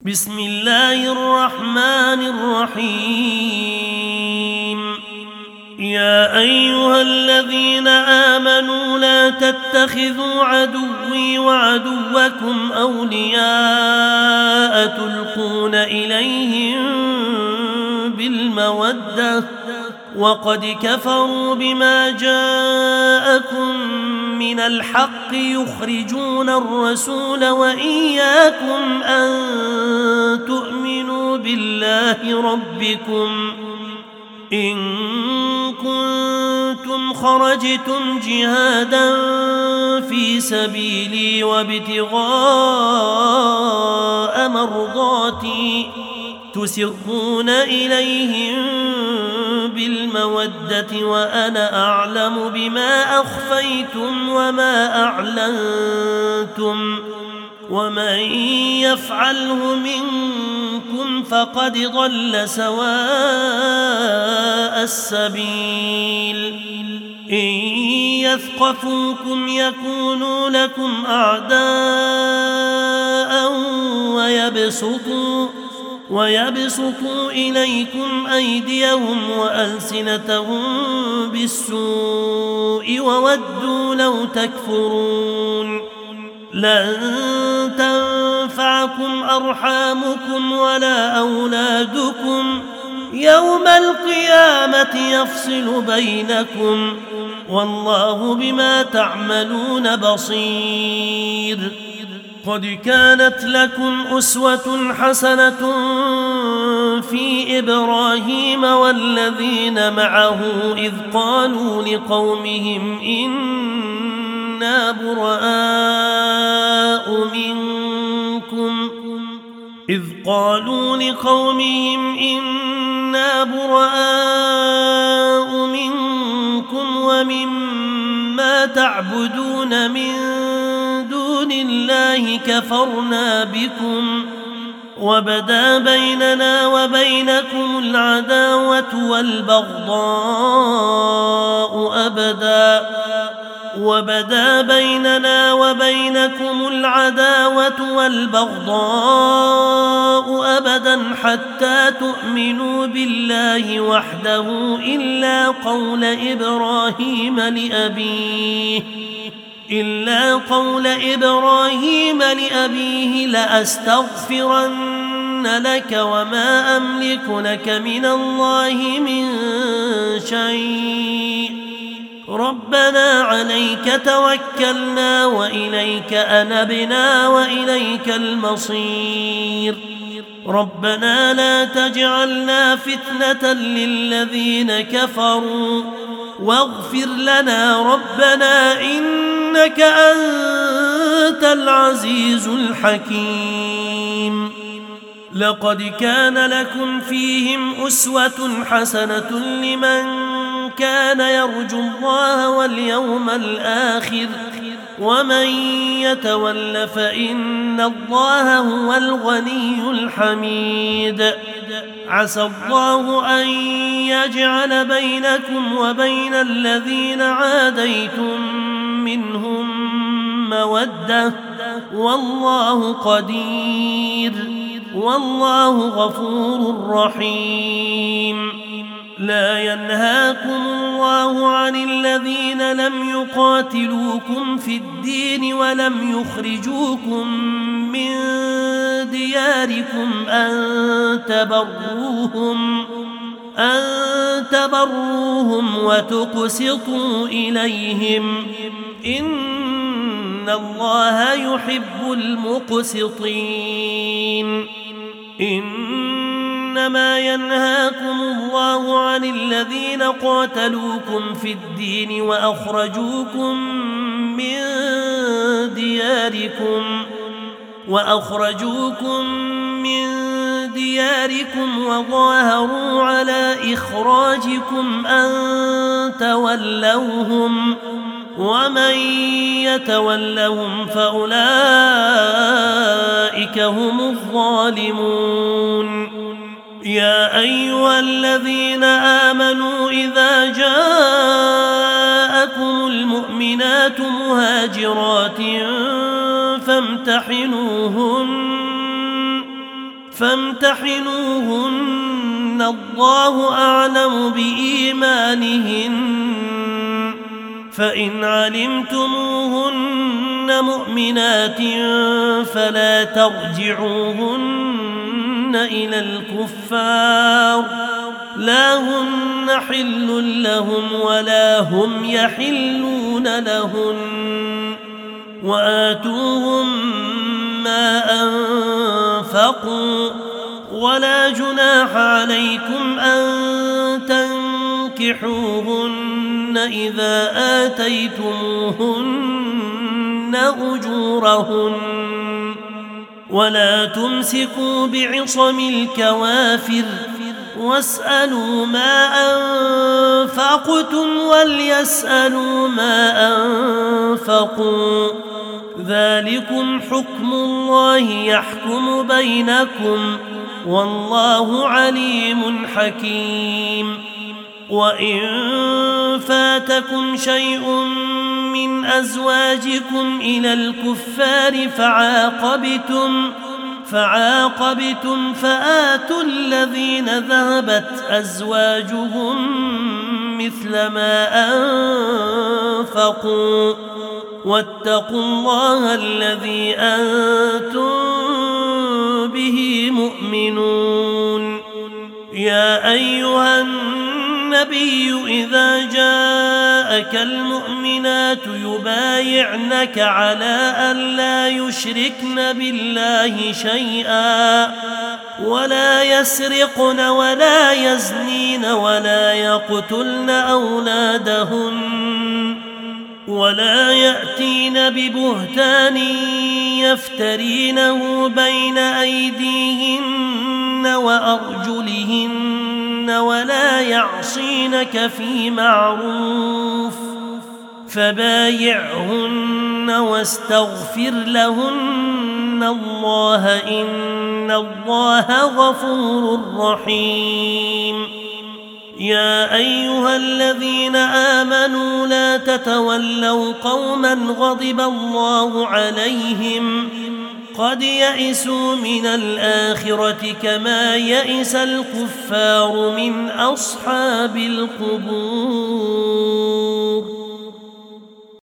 بسم الله الرحمن الرحيم. يا أيها الذين آمنوا لا تتخذوا عدوي وعدوكم أولياء تلقون إليهم بالمودة وقد كفروا بما جاءكم من الحق يخرجون الرسول وإياكم أن تؤمنوا بالله ربكم إن كنتم خرجتم جهادا في سبيلي وابتغاء مرضاتي تسرون إليهم بالمودة وأنا أعلم بما أخفيتم وما أعلنتم ومن يفعله منكم فقد ضل سواء السبيل. إن يثقفوكم يكونوا لكم أعداء ويبسطوا إليكم أيديهم وألسنتهم بالسوء وودوا لو تكفرون. لن تنفعكم أرحامكم ولا أولادكم يوم القيامة يفصل بينكم والله بما تعملون بصير. قد كانت لكم أسوة حسنة في إبراهيم والذين معه إذ قالوا لقومهم إنا براء منكم ومما تعبدون من دون الله كفرنا بكم وبدا بيننا وبينكم العداوة والبغضاء أبدا حتى تؤمنوا بالله وحده إلا قول إبراهيم لأبيه لأستغفرن لك وما أملك لك من الله من شيء ربنا عليك توكلنا وإليك أنبنا وإليك المصير. ربنا لا تجعلنا فتنة للذين كفروا واغفر لنا ربنا إنك أنت العزيز الحكيم. لقد كان لكم فيهم أسوة حسنة لمن كان يرجو الله واليوم الآخر ومن يتول فإن الله هو الغني الحميد. عسى الله أن يجعل بينكم وبين الذين عاديتم منهم مودة والله قدير والله غفور رحيم. لا ينهاكم الله عن الذين لم يقاتلوكم في الدين ولم يخرجوكم من دياركم أن تبروهم وتقسطوا إليهم إن الله يحب المقسطين. إنما ينهاكم الله عن الذين قاتلوكم في الدين وأخرجوكم من دياركم وظاهروا على إخراجكم أن تولوهم ومن يتولهم فأولئك هم الظالمون. يا أيها الذين آمنوا إذا جاءكم المؤمنات مهاجرات فامتحنوهن فامتحنوهن الله أعلم بإيمانهن فإن علمتموهن مؤمنات فلا ترجعوهن إلى الكفار لا هن حل لهم ولا هم يحلون لهن وآتوهم ما أنفقوا ولا جناح عليكم أن تنكحوهن إذا آتيتموهن أجورهن ولا تمسكوا بعصم الكوافر واسألوا ما أنفقتم وليسألوا ما أنفقوا ذلكم حكم الله يحكم بينكم والله عليم حكيم وإن فاتكم شيء من أزواجكم إلى الكفار فعاقبتم فآتوا الذين ذهبت أزواجهم مثل ما أنفقوا واتقوا الله الذي أنتم به مؤمنون يا أيها النبي إذا جاءك المؤمنات يبايعنك على أن لا يشركن بالله شيئا ولا يسرقن ولا يزنين ولا يقتلن أولادهن ولا يأتين ببهتان يفترينه بين أيديهن وأرجلهن ولا يعصينك في معروف فبايعهن واستغفر لهن الله إن الله غفور رحيم يا أيها الذين آمنوا لا تتولوا قوما غضب الله عليهم قد يئسوا من الآخرة كما يئس الكفار من أصحاب القبور